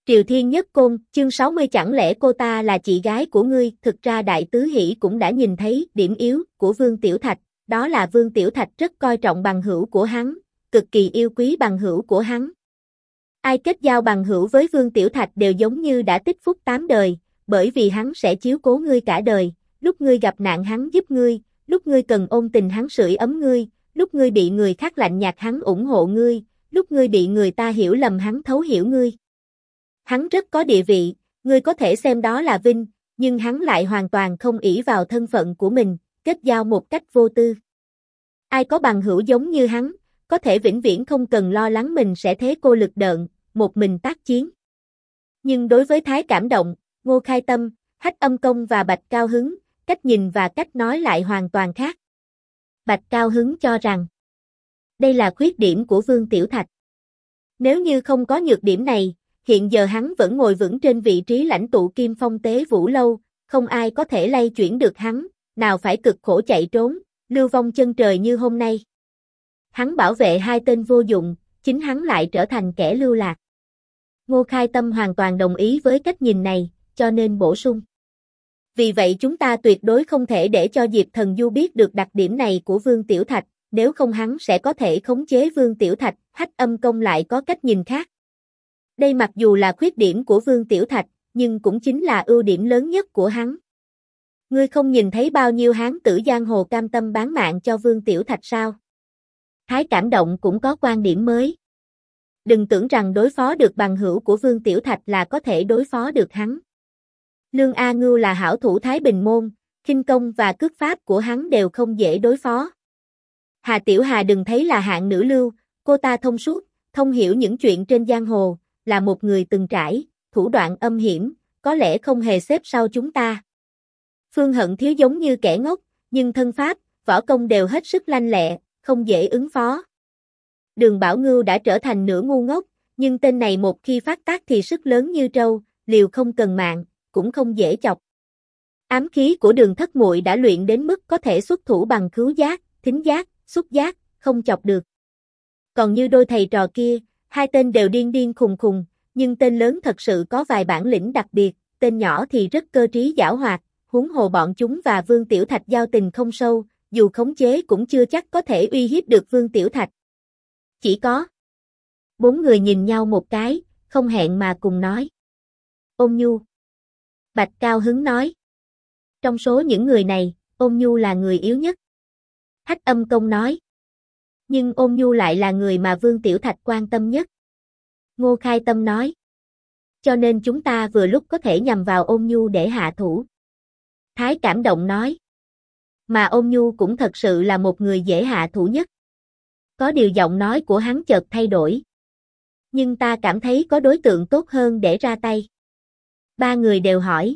Triều Thiên Nhất Côn, chương 60 chẳng lẽ cô ta là chị gái của ngươi, thực ra Đại Tứ Hỷ cũng đã nhìn thấy điểm yếu của Vương Tiểu Thạch, đó là Vương Tiểu Thạch rất coi trọng bằng hữu của hắn, cực kỳ yêu quý bằng hữu của hắn. Ai kết giao bằng hữu với Vương Tiểu Thạch đều giống như đã tích phúc 8 đời, bởi vì hắn sẽ chiếu cố ngươi cả đời, lúc ngươi gặp nạn hắn giúp ngươi, lúc ngươi cần ôn tình hắn sưởi ấm ngươi, lúc ngươi bị người khác lạnh nhạt hắn ủng hộ ngươi, lúc ngươi bị người ta hiểu lầm hắn thấu hiểu ngươi. Hắn rất có địa vị, ngươi có thể xem đó là vinh, nhưng hắn lại hoàn toàn không ỷ vào thân phận của mình, kết giao một cách vô tư. Ai có bằng hữu giống như hắn, có thể vĩnh viễn không cần lo lắng mình sẽ thế cô lực đợn, một mình tác chiến. Nhưng đối với Thái Cảm Động, Ngô Khai Tâm, Hách Âm Công và Bạch Cao Hứng, cách nhìn và cách nói lại hoàn toàn khác. Bạch Cao Hứng cho rằng, đây là khuyết điểm của Vương Tiểu Thạch. Nếu như không có nhược điểm này, hiện giờ hắn vẫn ngồi vững trên vị trí lãnh tụ Kim Phong Tế Vũ Lâu, không ai có thể lay chuyển được hắn, nào phải cực khổ chạy trốn, lưu vong chân trời như hôm nay. Hắn bảo vệ hai tên vô dụng, chính hắn lại trở thành kẻ lưu lạc. Ngô Khai Tâm hoàn toàn đồng ý với cách nhìn này, cho nên bổ sung. Vì vậy chúng ta tuyệt đối không thể để cho Diệp Thần Du biết được đặc điểm này của Vương Tiểu Thạch, nếu không hắn sẽ có thể khống chế Vương Tiểu Thạch, Hách Âm Công lại có cách nhìn khác. Đây mặc dù là khuyết điểm của Vương Tiểu Thạch, nhưng cũng chính là ưu điểm lớn nhất của hắn. Ngươi không nhìn thấy bao nhiêu hán tử giang hồ cam tâm bán mạng cho Vương Tiểu Thạch sao? Thái Cảm Động cũng có quan điểm mới. Đừng tưởng rằng đối phó được bằng hữu của Vương Tiểu Thạch là có thể đối phó được hắn. Lương A Ngưu là hảo thủ Thái Bình Môn, khinh công và cước pháp của hắn đều không dễ đối phó. Hà Tiểu Hà đừng thấy là hạng nữ lưu, cô ta thông suốt, thông hiểu những chuyện trên giang hồ, là một người từng trải, thủ đoạn âm hiểm, có lẽ không hề xếp sau chúng ta. Phương Hận Thiếu giống như kẻ ngốc, nhưng thân pháp, võ công đều hết sức lanh lẹ, không dễ ứng phó. Đường Bảo Ngưu đã trở thành nửa ngu ngốc, nhưng tên này một khi phát tác thì sức lớn như trâu, liều không cần mạng, cũng không dễ chọc. Ám khí của Đường Thất Muội đã luyện đến mức có thể xuất thủ bằng khứu giác, thính giác, xúc giác, không chọc được. Còn như đôi thầy trò kia, hai tên đều điên điên khùng khùng, nhưng tên lớn thật sự có vài bản lĩnh đặc biệt, tên nhỏ thì rất cơ trí giảo hoạt, huống hồ bọn chúng và Vương Tiểu Thạch giao tình không sâu, dù khống chế cũng chưa chắc có thể uy hiếp được Vương Tiểu Thạch. Chỉ có 4 người nhìn nhau một cái, không hẹn mà cùng nói. Ôn Nhu. Bạch Cao Hứng nói. Trong số những người này, Ôn Nhu là người yếu nhất. Hách Âm Công nói. Nhưng Ôn Nhu lại là người mà Vương Tiểu Thạch quan tâm nhất. Ngô Khai Tâm nói. Cho nên chúng ta vừa lúc có thể nhằm vào Ôn Nhu để hạ thủ. Thái Cảm Động nói. Mà Ôn Nhu cũng thật sự là một người dễ hạ thủ nhất. Có điều giọng nói của hắn chợt thay đổi. Nhưng ta cảm thấy có đối tượng tốt hơn để ra tay. 3 người đều hỏi.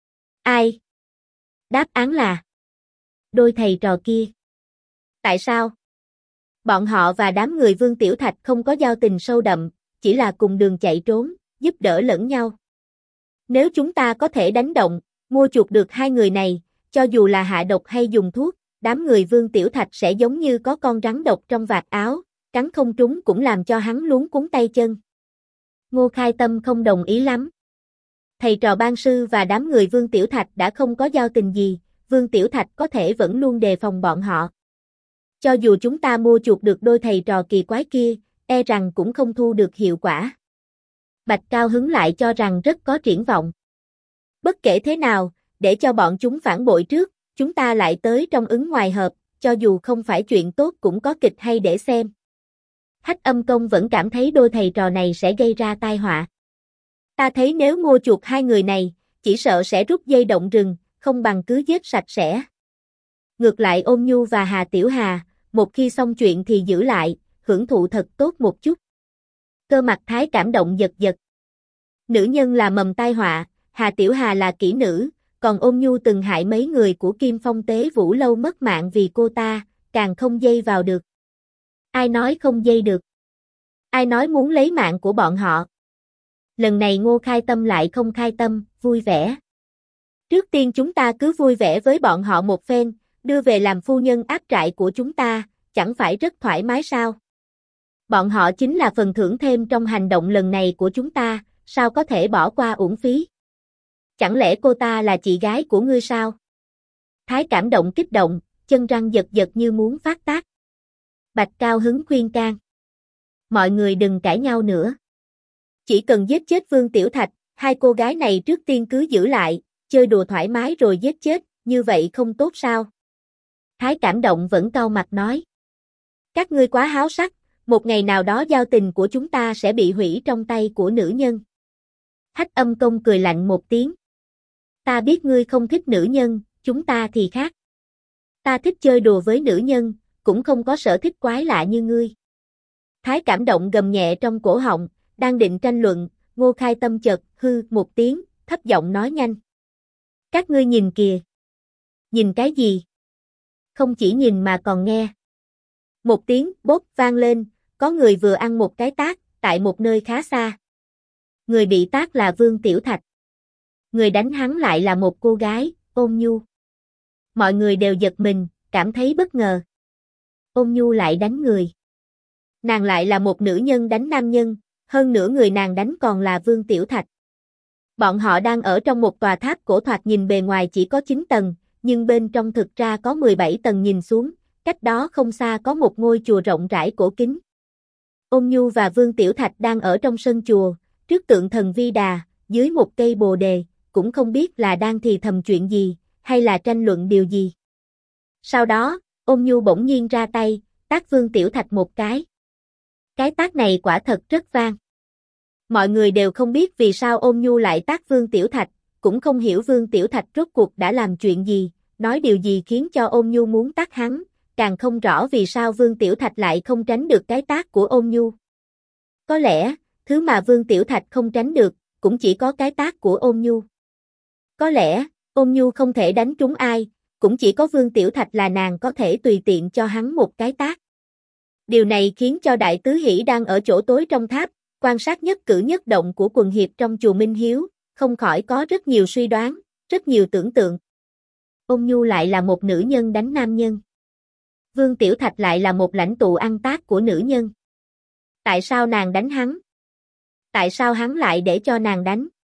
Ai? Đáp án là đôi thầy trò kia. Tại sao? Bọn họ và đám người Vương Tiểu Thạch không có giao tình sâu đậm, chỉ là cùng đường chạy trốn, giúp đỡ lẫn nhau. Nếu chúng ta có thể đánh động, mua chuộc được hai người này, cho dù là hạ độc hay dùng thuốc, đám người Vương Tiểu Thạch sẽ giống như có con rắn độc trong vạt áo, cắn không trúng cũng làm cho hắn luống cuống tay chân. Ngô Khai Tâm không đồng ý lắm. Thầy trò Ban Sư và đám người Vương Tiểu Thạch đã không có giao tình gì, Vương Tiểu Thạch có thể vẫn luôn đề phòng bọn họ. Cho dù chúng ta mua chuộc được đôi thầy trò kỳ quái kia, e rằng cũng không thu được hiệu quả. Bạch Cao Hứng lại cho rằng rất có triển vọng. Bất kể thế nào, để cho bọn chúng phản bội trước, chúng ta lại tới trong ứng ngoài hợp, cho dù không phải chuyện tốt cũng có kịch hay để xem. Hách Âm Công vẫn cảm thấy đôi thầy trò này sẽ gây ra tai họa. Ta thấy nếu mua chuộc hai người này, chỉ sợ sẽ rút dây động rừng, không bằng cứ giết sạch sẽ. Ngược lại Ôn Nhu và Hà Tiểu Hà, một khi xong chuyện thì giữ lại, hưởng thụ thật tốt một chút. Cơ mặt Thái Cảm Động giật giật. Nữ nhân là mầm tai họa, Hà Tiểu Hà là kỹ nữ, còn Ôn Nhu từng hại mấy người của Kim Phong Tế Vũ Lâu mất mạng vì cô ta, càng không dây vào được. Ai nói không dây được? Ai nói muốn lấy mạng của bọn họ? Lần này Ngô Khai Tâm lại không khai tâm, vui vẻ. Trước tiên chúng ta cứ vui vẻ với bọn họ một phen, đưa về làm phu nhân áp trại của chúng ta, chẳng phải rất thoải mái sao? Bọn họ chính là phần thưởng thêm trong hành động lần này của chúng ta, sao có thể bỏ qua uổng phí? Chẳng lẽ cô ta là chị gái của ngươi sao? Thái Cảm Động kích động, chân răng giật giật như muốn phát tác. Bạch Cao Hứng khuyên can. Mọi người đừng cãi nhau nữa. Chỉ cần giết chết Vương Tiểu Thạch, hai cô gái này trước tiên cứ giữ lại, chơi đùa thoải mái rồi giết chết, như vậy không tốt sao? Thái Cảm Động vẫn cau mặt nói. Các ngươi quá háo sắc, một ngày nào đó giao tình của chúng ta sẽ bị hủy trong tay của nữ nhân. Hách Âm Công cười lạnh một tiếng. Ta biết ngươi không thích nữ nhân, chúng ta thì khác. Ta thích chơi đùa với nữ nhân, cũng không có sở thích quái lạ như ngươi. Thái Cảm Động gầm nhẹ trong cổ họng, đang định tranh luận, Ngô Khai Tâm chợt hư một tiếng, thấp giọng nói nhanh. Các ngươi nhìn kìa. Nhìn cái gì? Không chỉ nhìn mà còn nghe. Một tiếng bốp vang lên, có người vừa ăn một cái tát, tại một nơi khá xa. Người bị tát là Vương Tiểu Thạch. Người đánh hắn lại là một cô gái, Ôn Nhu. Mọi người đều giật mình, cảm thấy bất ngờ. Ôn Nhu lại đánh người. Nàng lại là một nữ nhân đánh nam nhân, hơn nữa người nàng đánh còn là Vương Tiểu Thạch. Bọn họ đang ở trong một tòa tháp cổ thoạt nhìn bề ngoài chỉ có 9 tầng, nhưng bên trong thực ra có 17 tầng nhìn xuống, cách đó không xa có một ngôi chùa rộng rãi cổ kính. Ôn Nhu và Vương Tiểu Thạch đang ở trong sân chùa, trước tượng thần Vi Đà, dưới một cây bồ đề, cũng không biết là đang thì thầm chuyện gì, hay là tranh luận điều gì. Sau đó, Ôn Nhu bỗng nhiên ra tay, tát Vương Tiểu Thạch một cái. Cái tát này quả thật rất vang. Mọi người đều không biết vì sao Ôn Nhu lại tát Vương Tiểu Thạch, cũng không hiểu Vương Tiểu Thạch rốt cuộc đã làm chuyện gì, nói điều gì khiến cho Ôn Nhu muốn tát hắn, càng không rõ vì sao Vương Tiểu Thạch lại không tránh được cái tát của Ôn Nhu. Có lẽ, thứ mà Vương Tiểu Thạch không tránh được, cũng chỉ có cái tát của Ôn Nhu. Có lẽ, Ôn Nhu không thể đánh trúng ai, cũng chỉ có Vương Tiểu Thạch là nàng có thể tùy tiện cho hắn một cái tát. Điều này khiến cho Đại Tứ Hỷ đang ở chỗ tối trong tháp, quan sát nhất cử nhất động của quần hiệp trong chùa Minh Hiếu, không khỏi có rất nhiều suy đoán, rất nhiều tưởng tượng. Ôn Nhu lại là một nữ nhân đánh nam nhân. Vương Tiểu Thạch lại là một lãnh tụ ăn tát của nữ nhân. Tại sao nàng đánh hắn? Tại sao hắn lại để cho nàng đánh?